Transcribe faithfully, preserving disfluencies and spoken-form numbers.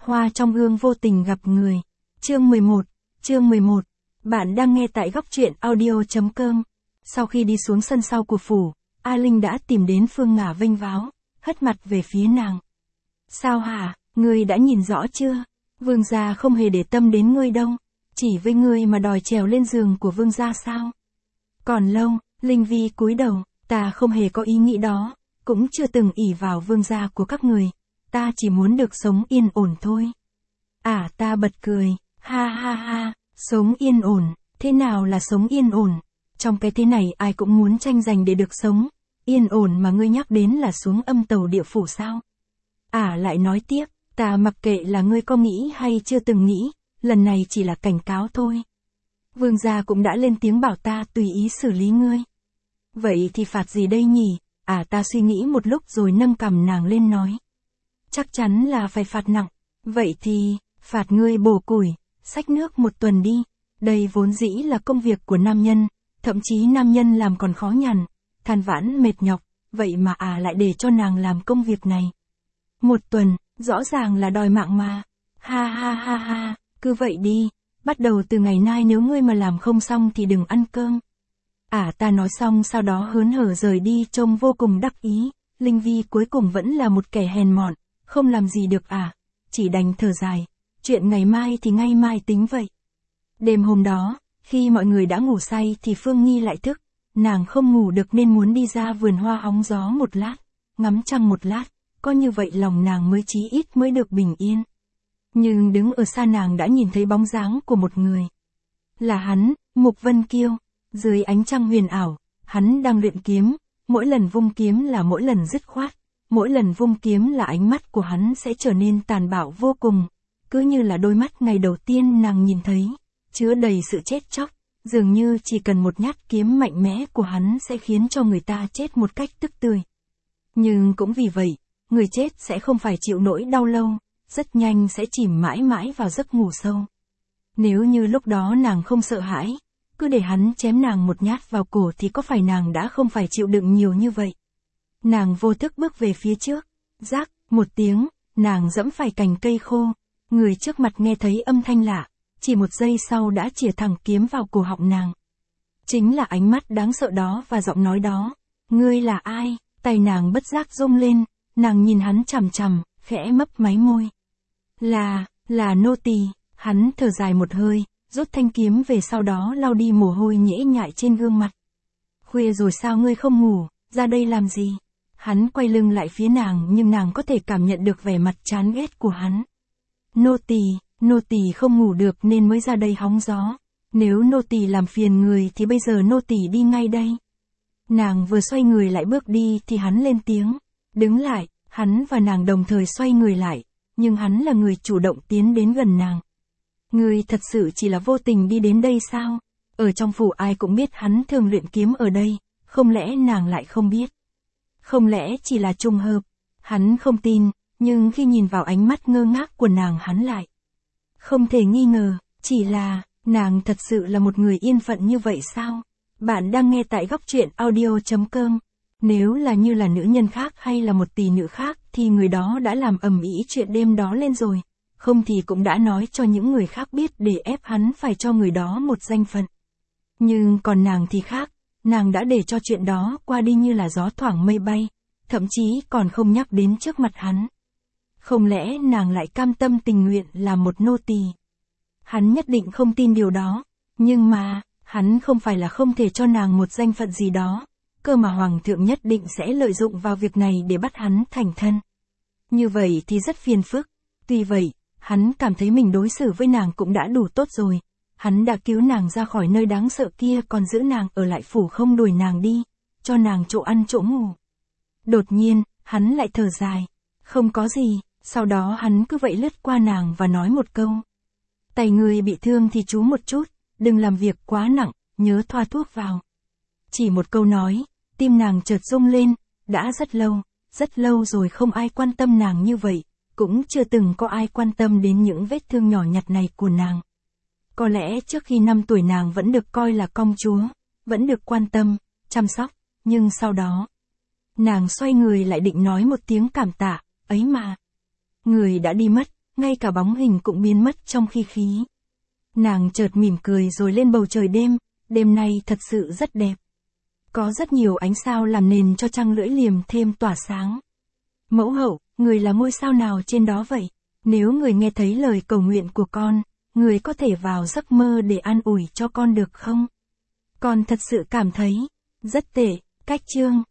Hoa trong gương vô tình gặp người. Chương mười một, chương mười một. Bạn đang nghe tại góc truyện audio chấm com. Sau khi đi xuống sân sau của phủ, A Linh đã tìm đến Phương Ngả vênh váo, hất mặt về phía nàng. Sao hả, ngươi đã nhìn rõ chưa? Vương gia không hề để tâm đến ngươi đâu, chỉ với ngươi mà đòi trèo lên giường của vương gia sao? Còn lâu, Linh Vi cúi đầu, ta không hề có ý nghĩ đó, cũng chưa từng ỷ vào vương gia của các người, ta chỉ muốn được sống yên ổn thôi. À, ta bật cười, ha ha ha, sống yên ổn, thế nào là sống yên ổn? Trong cái thế này ai cũng muốn tranh giành để được sống, yên ổn mà ngươi nhắc đến là xuống âm tàu địa phủ sao? À, lại nói tiếp, ta mặc kệ là ngươi có nghĩ hay chưa từng nghĩ, lần này chỉ là cảnh cáo thôi. Vương gia cũng đã lên tiếng bảo ta tùy ý xử lý ngươi. Vậy thì phạt gì đây nhỉ? À, ta suy nghĩ một lúc rồi nâng cằm nàng lên nói. Chắc chắn là phải phạt nặng. Vậy thì, phạt ngươi bổ củi, xách nước một tuần đi. Đây vốn dĩ là công việc của nam nhân, thậm chí nam nhân làm còn khó nhằn, than vãn mệt nhọc, vậy mà à lại để cho nàng làm công việc này. Một tuần, rõ ràng là đòi mạng mà. Ha ha ha ha, cứ vậy đi, bắt đầu từ ngày nay nếu ngươi mà làm không xong thì đừng ăn cơm. À, ta nói xong sau đó hớn hở rời đi trông vô cùng đắc ý. Linh Vi cuối cùng vẫn là một kẻ hèn mọn, không làm gì được à, chỉ đành thở dài, chuyện ngày mai thì ngày mai tính vậy. Đêm hôm đó, khi mọi người đã ngủ say thì Phương Nghi lại thức, nàng không ngủ được nên muốn đi ra vườn hoa hóng gió một lát, ngắm trăng một lát, có như vậy lòng nàng mới chí ít mới được bình yên. Nhưng đứng ở xa nàng đã nhìn thấy bóng dáng của một người. Là hắn, Mục Vân Kiêu, dưới ánh trăng huyền ảo, hắn đang luyện kiếm, mỗi lần vung kiếm là mỗi lần dứt khoát, mỗi lần vung kiếm là ánh mắt của hắn sẽ trở nên tàn bạo vô cùng, cứ như là đôi mắt ngày đầu tiên nàng nhìn thấy, chứa đầy sự chết chóc, dường như chỉ cần một nhát kiếm mạnh mẽ của hắn sẽ khiến cho người ta chết một cách tức tươi. Nhưng cũng vì vậy, người chết sẽ không phải chịu nỗi đau lâu, rất nhanh sẽ chìm mãi mãi vào giấc ngủ sâu. Nếu như lúc đó nàng không sợ hãi, cứ để hắn chém nàng một nhát vào cổ thì có phải nàng đã không phải chịu đựng nhiều như vậy. Nàng vô thức bước về phía trước, rác, một tiếng, nàng dẫm phải cành cây khô, người trước mặt nghe thấy âm thanh lạ, chỉ một giây sau đã chĩa thẳng kiếm vào cổ họng nàng. Chính là ánh mắt đáng sợ đó và giọng nói đó, ngươi là ai? Tay nàng bất giác rung lên, nàng nhìn hắn chằm chằm, khẽ mấp máy môi. Là, là nô tỳ. Hắn thở dài một hơi, rút thanh kiếm về sau đó lau đi mồ hôi nhễ nhại trên gương mặt. Khuya rồi sao ngươi không ngủ, ra đây làm gì? Hắn quay lưng lại phía nàng nhưng nàng có thể cảm nhận được vẻ mặt chán ghét của hắn. Nô tỳ, nô tỳ không ngủ được nên mới ra đây hóng gió. Nếu nô tỳ làm phiền người thì bây giờ nô tỳ đi ngay đây. Nàng vừa xoay người lại bước đi thì hắn lên tiếng. Đứng lại, hắn và nàng đồng thời xoay người lại, nhưng hắn là người chủ động tiến đến gần nàng. Ngươi thật sự chỉ là vô tình đi đến đây sao? Ở trong phủ ai cũng biết hắn thường luyện kiếm ở đây, không lẽ nàng lại không biết? Không lẽ chỉ là trùng hợp? Hắn không tin, nhưng khi nhìn vào ánh mắt ngơ ngác của nàng hắn lại. Không thể nghi ngờ, chỉ là, nàng thật sự là một người yên phận như vậy sao? Bạn đang nghe tại góc truyện audio chấm com. Nếu là như là nữ nhân khác hay là một tỷ nữ khác thì người đó đã làm ầm ĩ chuyện đêm đó lên rồi. Không thì cũng đã nói cho những người khác biết để ép hắn phải cho người đó một danh phận. Nhưng còn nàng thì khác, nàng đã để cho chuyện đó qua đi như là gió thoảng mây bay, thậm chí còn không nhắc đến trước mặt hắn. Không lẽ nàng lại cam tâm tình nguyện làm một nô tỳ? Hắn nhất định không tin điều đó, nhưng mà, hắn không phải là không thể cho nàng một danh phận gì đó, cơ mà hoàng thượng nhất định sẽ lợi dụng vào việc này để bắt hắn thành thân. Như vậy thì rất phiền phức, tuy vậy, hắn cảm thấy mình đối xử với nàng cũng đã đủ tốt rồi. Hắn đã cứu nàng ra khỏi nơi đáng sợ kia còn giữ nàng ở lại phủ không đuổi nàng đi, cho nàng chỗ ăn chỗ ngủ. Đột nhiên, hắn lại thở dài. Không có gì, sau đó hắn cứ vậy lướt qua nàng và nói một câu. Tay người bị thương thì chú một chút, đừng làm việc quá nặng, nhớ thoa thuốc vào. Chỉ một câu nói, tim nàng chợt rung lên, đã rất lâu, rất lâu rồi không ai quan tâm nàng như vậy. Cũng chưa từng có ai quan tâm đến những vết thương nhỏ nhặt này của nàng. Có lẽ trước khi năm tuổi nàng vẫn được coi là công chúa, vẫn được quan tâm, chăm sóc, nhưng sau đó, nàng xoay người lại định nói một tiếng cảm tạ, ấy mà. Người đã đi mất, ngay cả bóng hình cũng biến mất trong khi khí. Nàng chợt mỉm cười rồi lên bầu trời đêm, đêm nay thật sự rất đẹp. Có rất nhiều ánh sao làm nền cho trăng lưỡi liềm thêm tỏa sáng. Mẫu hậu, người là ngôi sao nào trên đó vậy? Nếu người nghe thấy lời cầu nguyện của con, người có thể vào giấc mơ để an ủi cho con được không? Con thật sự cảm thấy rất tệ. Cách chương